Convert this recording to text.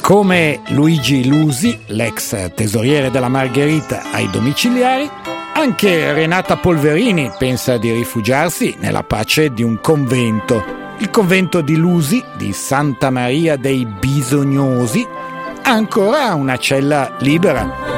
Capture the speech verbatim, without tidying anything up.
Come Luigi Lusi, l'ex tesoriere della Margherita ai domiciliari, anche Renata Polverini pensa di rifugiarsi nella pace di un convento. Il convento di Lusi, di Santa Maria dei Bisognosi, ha ancora una cella libera.